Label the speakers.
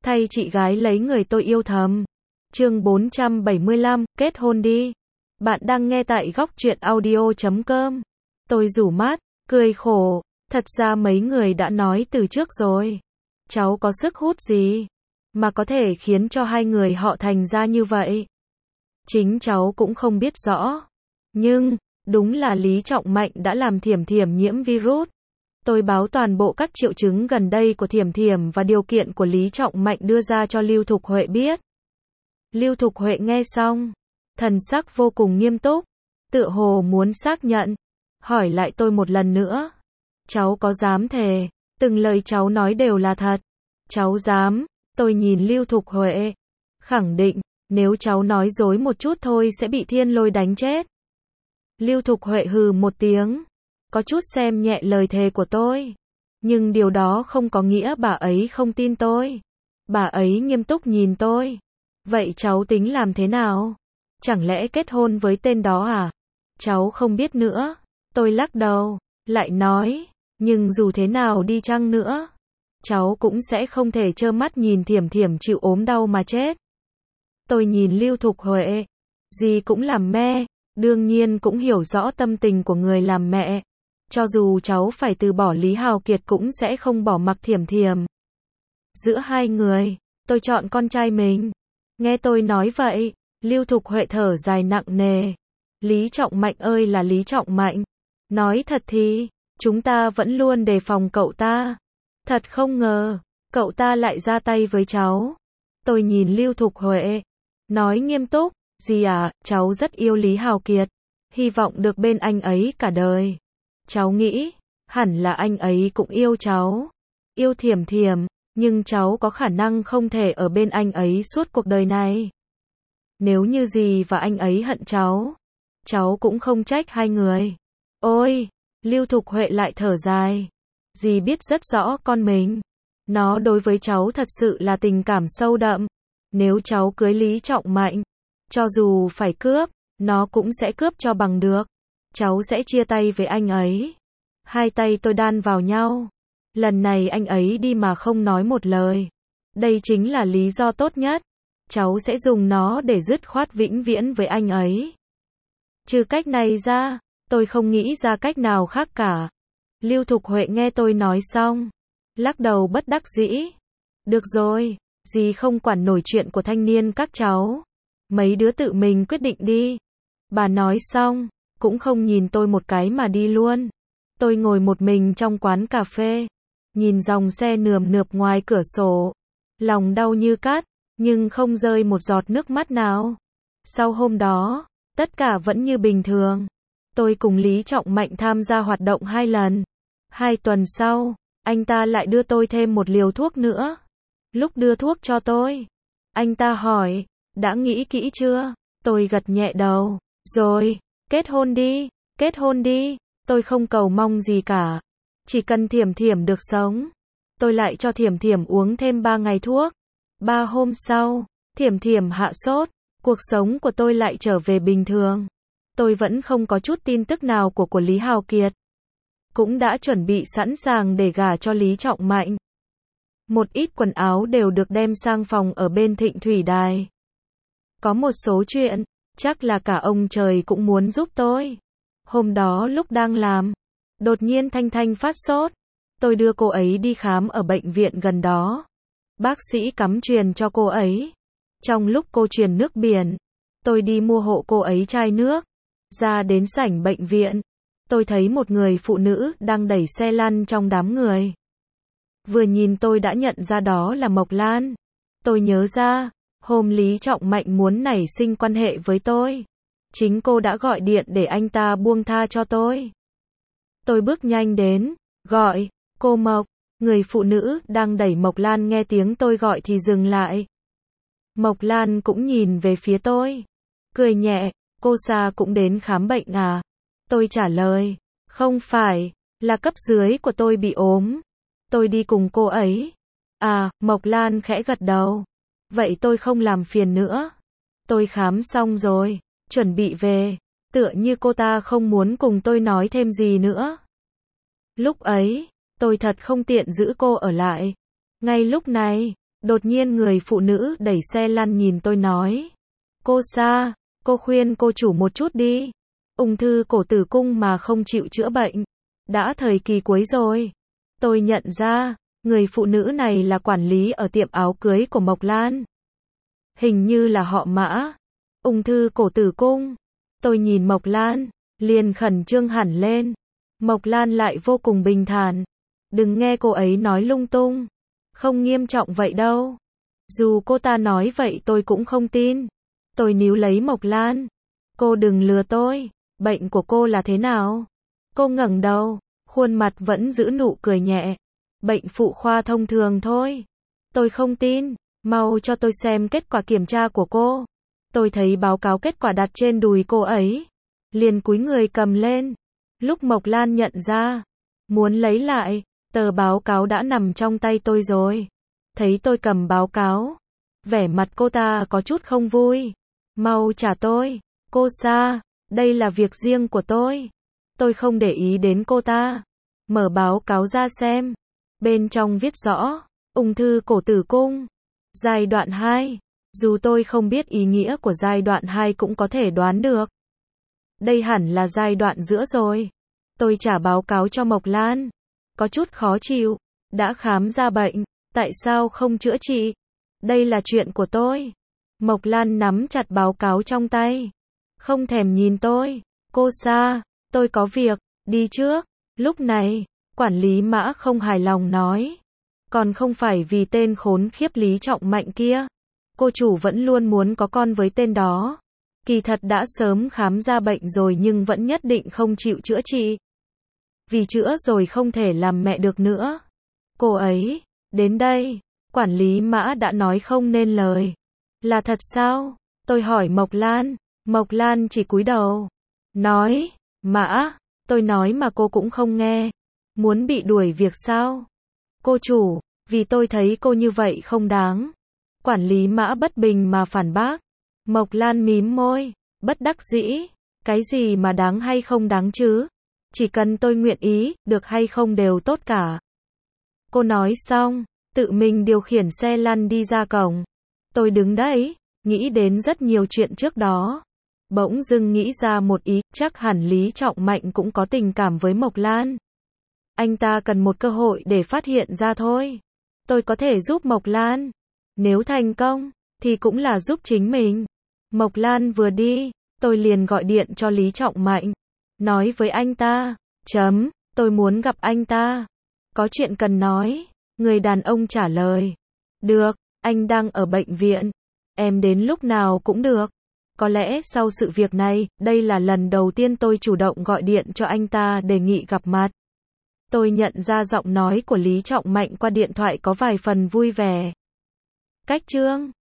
Speaker 1: thay chị gái lấy người tôi yêu thầm. Chương 475, kết hôn đi. Bạn đang nghe tại góc truyện audio.com. Tôi rủ mắt, cười khổ. Thật ra mấy người đã nói từ trước rồi. Cháu có sức hút gì mà có thể khiến cho hai người họ thành ra như vậy. Chính cháu cũng không biết rõ. Nhưng, đúng là Lý Trọng Mạnh đã làm Thiểm Thiểm nhiễm virus. Tôi báo toàn bộ các triệu chứng gần đây của Thiểm Thiểm và điều kiện của Lý Trọng Mạnh đưa ra cho Lưu Thục Huệ biết. Lưu Thục Huệ nghe xong, thần sắc vô cùng nghiêm túc, tựa hồ muốn xác nhận, hỏi lại tôi một lần nữa. Cháu có dám thề, từng lời cháu nói đều là thật? Cháu dám. Tôi nhìn Lưu Thục Huệ, khẳng định, nếu cháu nói dối một chút thôi sẽ bị thiên lôi đánh chết. Lưu Thục Huệ hừ một tiếng, có chút xem nhẹ lời thề của tôi. Nhưng điều đó không có nghĩa bà ấy không tin tôi. Bà ấy nghiêm túc nhìn tôi. Vậy cháu tính làm thế nào? Chẳng lẽ kết hôn với tên đó à? Cháu không biết nữa. Tôi lắc đầu, lại nói, nhưng dù thế nào đi chăng nữa, cháu cũng sẽ không thể trơ mắt nhìn Thiểm Thiểm chịu ốm đau mà chết. Tôi nhìn Lưu Thục Huệ, gì cũng làm mẹ, đương nhiên cũng hiểu rõ tâm tình của người làm mẹ. Cho dù cháu phải từ bỏ Lý Hào Kiệt cũng sẽ không bỏ mặc Thiểm Thiểm. Giữa hai người, tôi chọn con trai mình. Nghe tôi nói vậy, Lưu Thục Huệ thở dài nặng nề. Lý Trọng Mạnh ơi là Lý Trọng Mạnh. Nói thật thì, chúng ta vẫn luôn đề phòng cậu ta. Thật không ngờ, cậu ta lại ra tay với cháu. Tôi nhìn Lưu Thục Huệ, nói nghiêm túc, gì à, cháu rất yêu Lý Hào Kiệt. Hy vọng được bên anh ấy cả đời. Cháu nghĩ, hẳn là anh ấy cũng yêu cháu. Yêu Thiểm Thiểm, nhưng cháu có khả năng không thể ở bên anh ấy suốt cuộc đời này. Nếu như dì và anh ấy hận cháu cũng không trách hai người. Ôi, Lưu Thục Huệ lại thở dài. Dì biết rất rõ con mình. Nó đối với cháu thật sự là tình cảm sâu đậm. Nếu cháu cưới Lý Trọng Mạnh, cho dù phải cướp, nó cũng sẽ cướp cho bằng được. Cháu sẽ chia tay với anh ấy. Hai tay tôi đan vào nhau. Lần này anh ấy đi mà không nói một lời. Đây chính là lý do tốt nhất. Cháu sẽ dùng nó để dứt khoát vĩnh viễn với anh ấy. Trừ cách này ra, tôi không nghĩ ra cách nào khác cả. Lưu Thục Huệ nghe tôi nói xong, lắc đầu bất đắc dĩ. Được rồi, dì không quản nổi chuyện của thanh niên các cháu. Mấy đứa tự mình quyết định đi. Bà nói xong, cũng không nhìn tôi một cái mà đi luôn. Tôi ngồi một mình trong quán cà phê, nhìn dòng xe nườm nượp ngoài cửa sổ. Lòng đau như cắt, nhưng không rơi một giọt nước mắt nào. Sau hôm đó, tất cả vẫn như bình thường. Tôi cùng Lý Trọng Mạnh tham gia hoạt động 2 lần. 2 tuần sau, anh ta lại đưa tôi thêm một liều thuốc nữa. Lúc đưa thuốc cho tôi, anh ta hỏi, đã nghĩ kỹ chưa? Tôi gật nhẹ đầu, rồi, kết hôn đi, tôi không cầu mong gì cả. Chỉ cần Thiểm Thiểm được sống. Tôi lại cho Thiểm Thiểm uống thêm 3 ngày thuốc. 3 hôm sau, Thiểm Thiểm hạ sốt, cuộc sống của tôi lại trở về bình thường. Tôi vẫn không có chút tin tức nào của Lý Hào Kiệt. Cũng đã chuẩn bị sẵn sàng để gả cho Lý Trọng Mạnh. Một ít quần áo đều được đem sang phòng ở bên Thịnh Thủy Đài. Có một số chuyện, chắc là cả ông trời cũng muốn giúp tôi. Hôm đó lúc đang làm, đột nhiên Thanh Thanh phát sốt. Tôi đưa cô ấy đi khám ở bệnh viện gần đó. Bác sĩ cắm truyền cho cô ấy. Trong lúc cô truyền nước biển, tôi đi mua hộ cô ấy chai nước. Ra đến sảnh bệnh viện, tôi thấy một người phụ nữ đang đẩy xe lăn trong đám người. Vừa nhìn tôi đã nhận ra đó là Mộc Lan. Tôi nhớ ra, hôm Lý Trọng Mạnh muốn nảy sinh quan hệ với tôi, chính cô đã gọi điện để anh ta buông tha cho tôi. Tôi bước nhanh đến, gọi, cô Mộc. Người phụ nữ đang đẩy Mộc Lan nghe tiếng tôi gọi thì dừng lại. Mộc Lan cũng nhìn về phía tôi, cười nhẹ, cô Sa cũng đến khám bệnh à? Tôi trả lời, không phải, là cấp dưới của tôi bị ốm. Tôi đi cùng cô ấy. À, Mộc Lan khẽ gật đầu. Vậy tôi không làm phiền nữa. Tôi khám xong rồi, chuẩn bị về. Tựa như cô ta không muốn cùng tôi nói thêm gì nữa. Lúc ấy, tôi thật không tiện giữ cô ở lại. Ngay lúc này, Đột nhiên người phụ nữ đẩy xe lăn nhìn tôi nói. Cô Sa, cô khuyên cô chủ một chút đi. Ung thư cổ tử cung mà không chịu chữa bệnh. Đã thời kỳ cuối rồi. Tôi nhận ra, người phụ nữ này là quản lý ở tiệm áo cưới của Mộc Lan. Hình như là họ Mã. Ung thư cổ tử cung. Tôi nhìn Mộc Lan, liền khẩn trương hẳn lên. Mộc Lan lại vô cùng bình thản. Đừng nghe cô ấy nói lung tung. Không nghiêm trọng vậy đâu. Dù cô ta nói vậy tôi cũng không tin. Tôi níu lấy Mộc Lan. Cô đừng lừa tôi. Bệnh của cô là thế nào? Cô ngẩng đầu, khuôn mặt vẫn giữ nụ cười nhẹ. Bệnh phụ khoa thông thường thôi. Tôi không tin. Mau cho tôi xem kết quả kiểm tra của cô. Tôi thấy báo cáo kết quả đặt trên đùi cô ấy. Liền cúi người cầm lên. Lúc Mộc Lan nhận ra, muốn lấy lại, tờ báo cáo đã nằm trong tay tôi rồi. Thấy tôi cầm báo cáo, vẻ mặt cô ta có chút không vui. Mau trả tôi. Cô Sa, đây là việc riêng của tôi. Tôi không để ý đến cô ta. Mở báo cáo ra xem. Bên trong viết rõ, ung thư cổ tử cung. Giai đoạn 2. Dù tôi không biết ý nghĩa của giai đoạn 2 cũng có thể đoán được. Đây hẳn là giai đoạn giữa rồi. Tôi trả báo cáo cho Mộc Lan. Có chút khó chịu. Đã khám ra bệnh, tại sao không chữa trị? Đây là chuyện của tôi. Mộc Lan nắm chặt báo cáo trong tay. Không thèm nhìn tôi. Cô Sa, tôi có việc, đi trước. Lúc này, quản lý Mã không hài lòng nói. Còn không phải vì tên khốn khiếp Lý Trọng Mạnh kia. Cô chủ vẫn luôn muốn có con với tên đó. Kỳ thật đã sớm khám ra bệnh rồi nhưng vẫn nhất định không chịu chữa trị. Vì chữa rồi không thể làm mẹ được nữa. Cô ấy, đến đây, quản lý Mã đã nói không nên lời. Là thật sao? Tôi hỏi Mộc Lan. Mộc Lan chỉ cúi đầu. Nói, Mã, tôi nói mà cô cũng không nghe. Muốn bị đuổi việc sao? Cô chủ, vì tôi thấy cô như vậy không đáng. Quản lý Mã bất bình mà phản bác. Mộc Lan mím môi, bất đắc dĩ. Cái gì mà đáng hay không đáng chứ? Chỉ cần tôi nguyện ý, được hay không đều tốt cả. Cô nói xong, tự mình điều khiển xe lăn đi ra cổng. Tôi đứng đấy, nghĩ đến rất nhiều chuyện trước đó. Bỗng dưng nghĩ ra một ý, chắc hẳn Lý Trọng Mạnh cũng có tình cảm với Mộc Lan. Anh ta cần một cơ hội để phát hiện ra thôi. Tôi có thể giúp Mộc Lan. Nếu thành công, thì cũng là giúp chính mình. Mộc Lan vừa đi, tôi liền gọi điện cho Lý Trọng Mạnh. Nói với anh ta, tôi muốn gặp anh ta. Có chuyện cần nói. Người đàn ông trả lời. Được, anh đang ở bệnh viện. Em đến lúc nào cũng được. Có lẽ sau sự việc này, đây là lần đầu tiên tôi chủ động gọi điện cho anh ta đề nghị gặp mặt. Tôi nhận ra giọng nói của Lý Trọng Mạnh qua điện thoại có vài phần vui vẻ. Cách chương